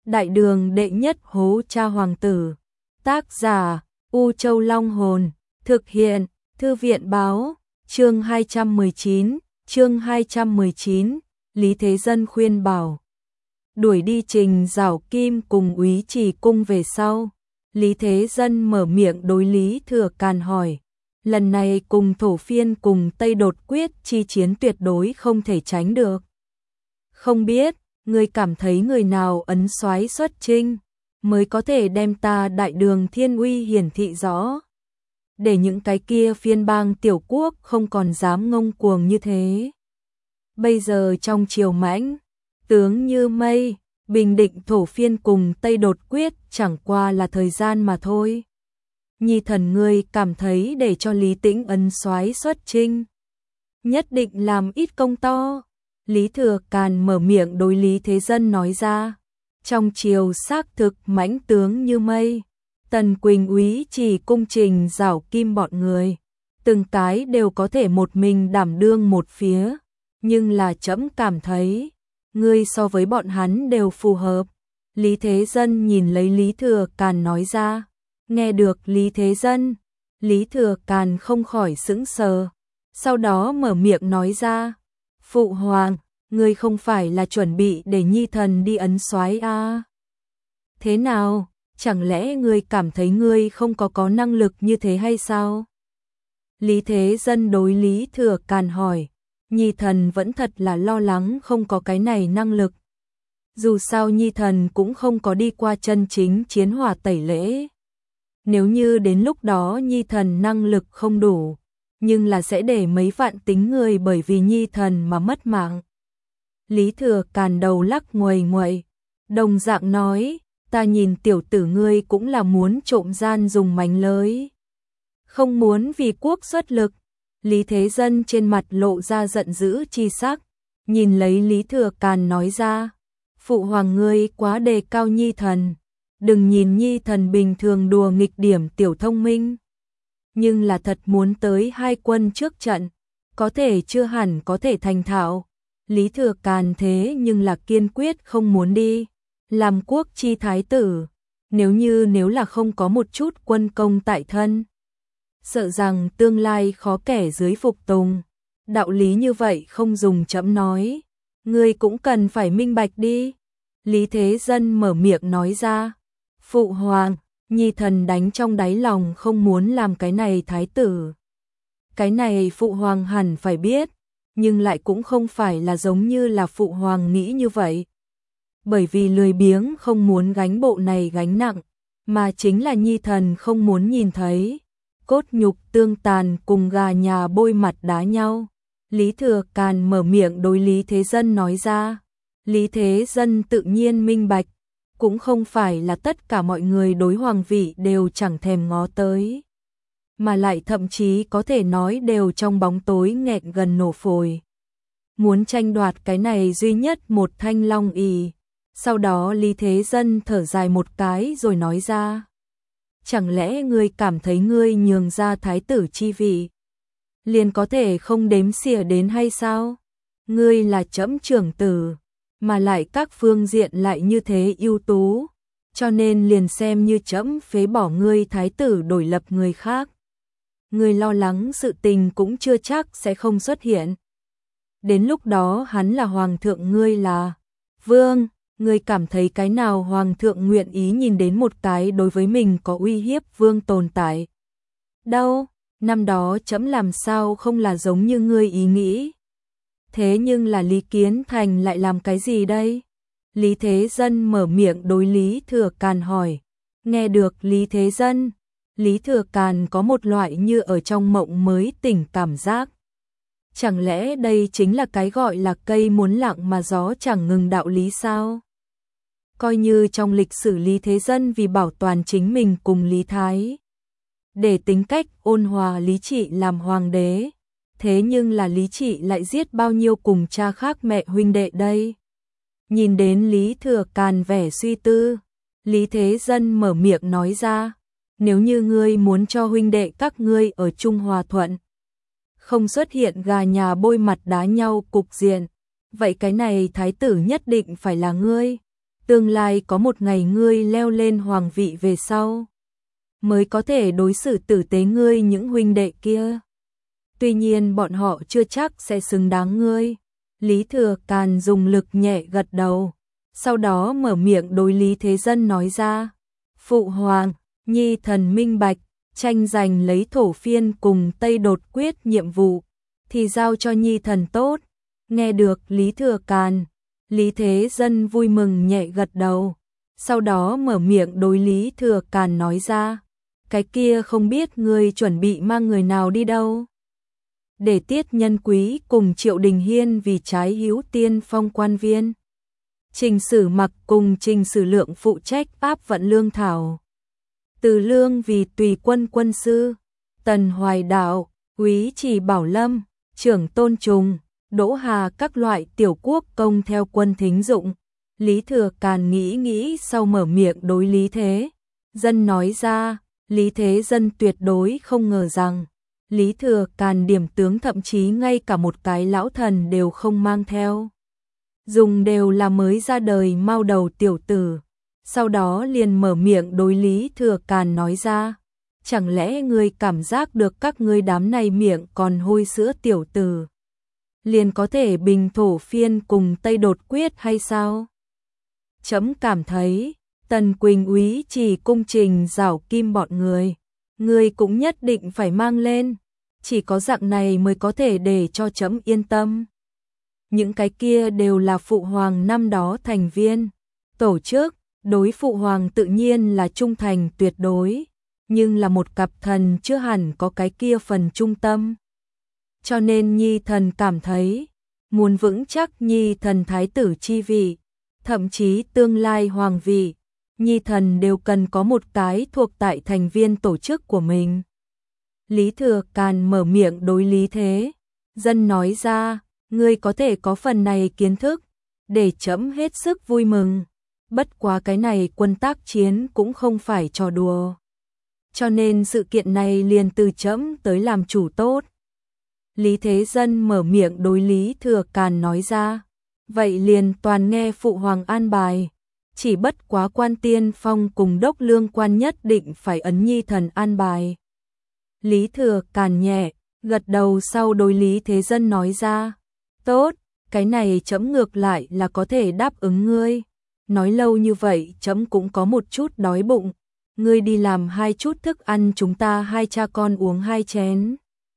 Đại đường đệ nhất hố cha hoàng tử. Tác giả U Châu Long Hồn. Thực hiện Thư viện Báo. Chương 219. Lý Thế Dân khuyên bảo. Đuổi đi Trình Giảo Kim cùng Úy Trì Cung về sau. Lý Thế Dân mở miệng đối Lý Thừa Càn hỏi. Lần này cùng Thổ Phiên cùng Tây Đột quyết chi chiến tuyệt đối không thể tránh được. Không biết, ngươi cảm thấy người nào ấn soái xuất chinh, mới có thể đem ta Đại Đường thiên uy hiển thị rõ. Để những cái kia phiên bang tiểu quốc không còn dám ngông cuồng như thế. Bây giờ trong triều mãnh, tướng như mây, bình định Thổ Phiên cùng Tây Đột quyết chẳng qua là thời gian mà thôi. Nhi thần ngươi cảm thấy để cho Lý Tĩnh ấn soái xuất chinh, nhất định làm ít công to. Lý Thừa Càn mở miệng đối Lý Thế Dân nói ra. Trong triều xác thực mãnh tướng như mây, Tần Quỳnh Úy Trì Cung Trình Giảo Kim bọn người, từng cái đều có thể một mình đảm đương một phía, nhưng là trẫm cảm thấy, ngươi so với bọn hắn đều phù hợp. Lý Thế Dân nhìn lấy Lý Thừa Càn nói ra. Nghe được Lý Thế Dân, Lý Thừa Càn không khỏi sững sờ, sau đó mở miệng nói ra. Phụ hoàng, ngươi không phải là chuẩn bị để nhi thần đi ấn soái à? Thế nào, chẳng lẽ ngươi cảm thấy ngươi không có năng lực như thế hay sao? Lý Thế Dân đối Lý Thừa Càn hỏi. Nhi thần vẫn thật là lo lắng không có cái này năng lực. Dù sao nhi thần cũng không có đi qua chân chính chiến hỏa tẩy lễ. Nếu như đến lúc đó nhi thần năng lực không đủ, nhưng là sẽ để mấy vạn tính người bởi vì nhi thần mà mất mạng. Lý Thừa Càn đầu lắc nguầy nguậy, đồng dạng nói, ta nhìn tiểu tử ngươi cũng là muốn trộm gian dùng mánh lới, không muốn vì quốc xuất lực. Lý Thế Dân trên mặt lộ ra giận dữ chi sắc, nhìn lấy Lý Thừa Càn nói ra, phụ hoàng ngươi quá đề cao nhi thần, đừng nhìn nhi thần bình thường đùa nghịch điểm tiểu thông minh, nhưng là thật muốn tới hai quân trước trận, có thể chưa hẳn có thể thành thạo. Lý Thừa Càn thế nhưng là kiên quyết không muốn đi làm quốc chi thái tử, nếu là không có một chút quân công tại thân, sợ rằng tương lai khó kẻ dưới phục tùng. Đạo lý như vậy không dùng chậm nói, ngươi cũng cần phải minh bạch đi. Lý Thế Dân mở miệng nói ra. Phụ hoàng, nhi thần đánh trong đáy lòng không muốn làm cái này thái tử. Cái này phụ hoàng hẳn phải biết, nhưng lại cũng không phải là giống như là phụ hoàng nghĩ như vậy. Bởi vì lười biếng không muốn gánh bộ này gánh nặng, mà chính là nhi thần không muốn nhìn thấy cốt nhục tương tàn cùng gà nhà bôi mặt đá nhau. Lý Thừa Càn mở miệng đối Lý Thế Dân nói ra. Lý Thế Dân tự nhiên minh bạch, cũng không phải là tất cả mọi người đối hoàng vị đều chẳng thèm ngó tới, mà lại thậm chí có thể nói đều trong bóng tối nghẹn gần nổ phổi. Muốn tranh đoạt cái này duy nhất một thanh long ỷ. Sau đó Lý Thế Dân thở dài một cái rồi nói ra. Chẳng lẽ ngươi cảm thấy ngươi nhường ra thái tử chi vị liền có thể không đếm xỉa đến hay sao? Ngươi là trẫm trưởng tử, mà lại các phương diện lại như thế ưu tú, cho nên liền xem như trẫm phế bỏ ngươi thái tử đổi lập người khác. Ngươi lo lắng sự tình cũng chưa chắc sẽ không xuất hiện. Đến lúc đó hắn là hoàng thượng, ngươi là vương, ngươi cảm thấy cái nào hoàng thượng nguyện ý nhìn đến một cái đối với mình có uy hiếp vương tồn tại? Đâu, năm đó trẫm làm sao không là giống như ngươi ý nghĩ. Thế nhưng là Lý Kiến Thành lại làm cái gì đây? Lý Thế Dân mở miệng đối Lý Thừa Càn hỏi. Nghe được Lý Thế Dân, Lý Thừa Càn có một loại như ở trong mộng mới tỉnh cảm giác. Chẳng lẽ đây chính là cái gọi là cây muốn lặng mà gió chẳng ngừng đạo lý sao? Coi như trong lịch sử Lý Thế Dân vì bảo toàn chính mình cùng Lý Thái, để tính cách ôn hòa lý trị làm hoàng đế, thế nhưng là Lý Trị lại giết bao nhiêu cùng cha khác mẹ huynh đệ đây? Nhìn đến Lý Thừa Càn vẻ suy tư, Lý Thế Dân mở miệng nói ra, nếu như ngươi muốn cho huynh đệ các ngươi ở chung hòa thuận, không xuất hiện gà nhà bôi mặt đá nhau cục diện, vậy cái này thái tử nhất định phải là ngươi. Tương lai có một ngày ngươi leo lên hoàng vị về sau, mới có thể đối xử tử tế ngươi những huynh đệ kia. Tuy nhiên bọn họ chưa chắc sẽ xứng đáng ngươi. Lý Thừa Càn dùng lực nhẹ gật đầu, sau đó mở miệng đối Lý Thế Dân nói ra. Phụ hoàng, nhi thần minh bạch, tranh giành lấy Thổ Phiên cùng Tây Đột Quyết nhiệm vụ, thì giao cho nhi thần tốt. Nghe được Lý Thừa Càn, Lý Thế Dân vui mừng nhẹ gật đầu, sau đó mở miệng đối Lý Thừa Càn nói ra. Cái kia không biết ngươi chuẩn bị mang người nào đi đâu? Để Tiết Nhân Quý cùng Triệu Đình Hiên vì trái hữu tiên phong quan viên. Trình Sử Mặc cùng Trình Sử Lượng phụ trách áp vận lương thảo. Từ Lương vì tùy quân quân sư. Tần Hoài Đạo, Úy Trì Bảo Lâm, Trưởng Tôn Trùng, Đỗ Hà các loại tiểu quốc công theo quân thính dụng. Lý Thừa Càn nghĩ sau mở miệng đối Lý Thế Dân nói ra. Lý Thế Dân tuyệt đối không ngờ rằng Lý Thừa Càn điểm tướng thậm chí ngay cả một cái lão thần đều không mang theo. Dùng đều là mới ra đời mau đầu tiểu tử. Sau đó liền mở miệng đối Lý Thừa Càn nói ra. Chẳng lẽ ngươi cảm giác được các ngươi đám này miệng còn hôi sữa tiểu tử liền có thể bình Thổ Phiên cùng Tây Đột Quyết hay sao? Chấm cảm thấy Tần Quỳnh Úy chỉ cung Trình Giảo Kim bọn người cũng nhất định phải mang lên, chỉ có dạng này mới có thể để cho chấm yên tâm. Những cái kia đều là phụ hoàng năm đó thành viên, tổ chức, đối phụ hoàng tự nhiên là trung thành tuyệt đối, nhưng là một cặp thần chưa hẳn có cái kia phần trung tâm. Cho nên nhi thần cảm thấy, muốn vững chắc nhi thần thái tử chi vị, thậm chí tương lai hoàng vị, nhi thần đều cần có một cái thuộc tại thành viên tổ chức của mình. Lý Thừa Càn mở miệng đối Lý Thế Dân nói ra, ngươi có thể có phần này kiến thức, để chấm hết sức vui mừng. Bất quá cái này quân tác chiến cũng không phải trò đùa. Cho nên sự kiện này liền từ chấm tới làm chủ tốt. Lý Thế Dân mở miệng đối Lý Thừa Càn nói ra, vậy liền toàn nghe phụ hoàng an bài. Chỉ bất quá quan tiên phong cùng đốc lương quan nhất định phải ấn nhi thần an bài. Lý Thừa Càn nhẹ gật đầu sau đối Lý Thế Dân nói ra, tốt, cái này chấm ngược lại là có thể đáp ứng ngươi. Nói lâu như vậy chấm cũng có một chút đói bụng, ngươi đi làm 2 chút thức ăn chúng ta 2 cha con uống 2 chén.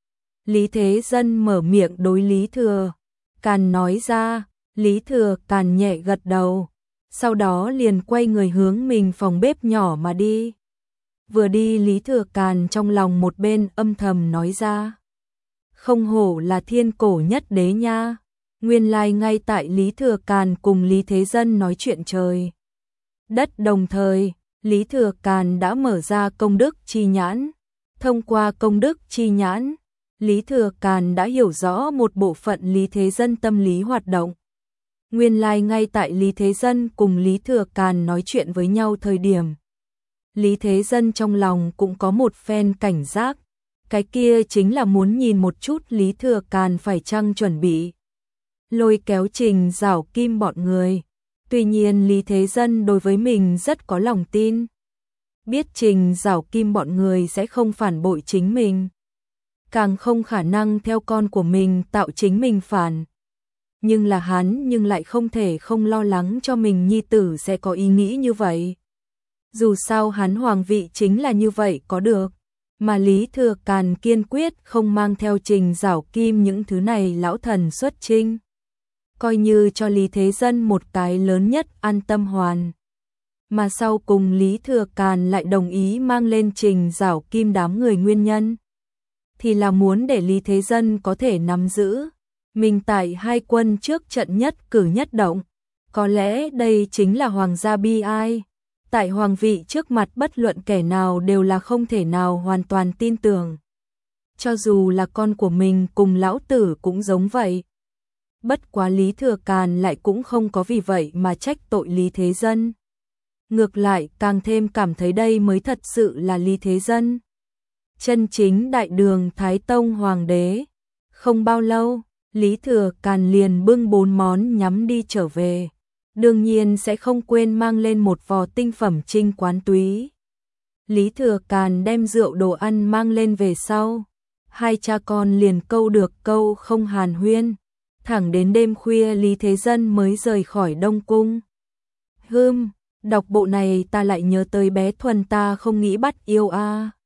Lý Thế Dân mở miệng đối Lý Thừa Càn nói ra. Lý Thừa Càn nhẹ gật đầu, sau đó liền quay người hướng mình phòng bếp nhỏ mà đi. Vừa đi Lý Thừa Càn trong lòng một bên âm thầm nói ra, không hổ là thiên cổ nhất đế nha. Nguyên lai ngay tại Lý Thừa Càn cùng Lý Thế Dân nói chuyện trời đất đồng thời, Lý Thừa Càn đã mở ra công đức chi nhãn. Thông qua công đức chi nhãn, Lý Thừa Càn đã hiểu rõ một bộ phận Lý Thế Dân tâm lý hoạt động. Nguyên lai ngay tại Lý Thế Dân cùng Lý Thừa Càn nói chuyện với nhau thời điểm, Lý Thế Dân trong lòng cũng có một phen cảnh giác, cái kia chính là muốn nhìn một chút Lý Thừa Càn phải chăng chuẩn bị lôi kéo Trình Giảo Kim bọn người. Tuy nhiên Lý Thế Dân đối với mình rất có lòng tin, biết Trình Giảo Kim bọn người sẽ không phản bội chính mình, càng không khả năng theo con của mình tạo chính mình phản. Nhưng là hắn lại không thể không lo lắng cho mình nhi tử sẽ có ý nghĩ như vậy. Dù sao hắn hoàng vị chính là như vậy có được, mà Lý Thừa Càn kiên quyết không mang theo Trình Giảo Kim những thứ này lão thần xuất chinh. Coi như cho Lý Thế Dân một cái lớn nhất an tâm hoàn. Mà sau cùng Lý Thừa Càn lại đồng ý mang lên Trình Giảo Kim đám người nguyên nhân, thì là muốn để Lý Thế Dân có thể nắm giữ mình tại 2 quân trước trận nhất cử nhất động. Có lẽ đây chính là hoàng gia bi ai. Tại hoàng vị trước mặt bất luận kẻ nào đều là không thể nào hoàn toàn tin tưởng. Cho dù là con của mình cùng lão tử cũng giống vậy. Bất quá Lý Thừa Càn lại cũng không có vì vậy mà trách tội Lý Thế Dân. Ngược lại càng thêm cảm thấy đây mới thật sự là Lý Thế Dân, chân chính đại đường Thái Tông Hoàng đế. Không bao lâu, Lý Thừa Càn liền bưng 4 món nhắm đi trở về. đương nhiên sẽ không quên mang lên một vò tinh phẩm trinh quán túy. Lý Thừa Càn đem rượu đồ ăn mang lên về sau, hai cha con liền câu được câu không hàn huyên, thẳng đến đêm khuya Lý Thế Dân mới rời khỏi Đông Cung. Đọc bộ này ta lại nhớ tới bé Thuần ta không nghĩ bắt yêu a.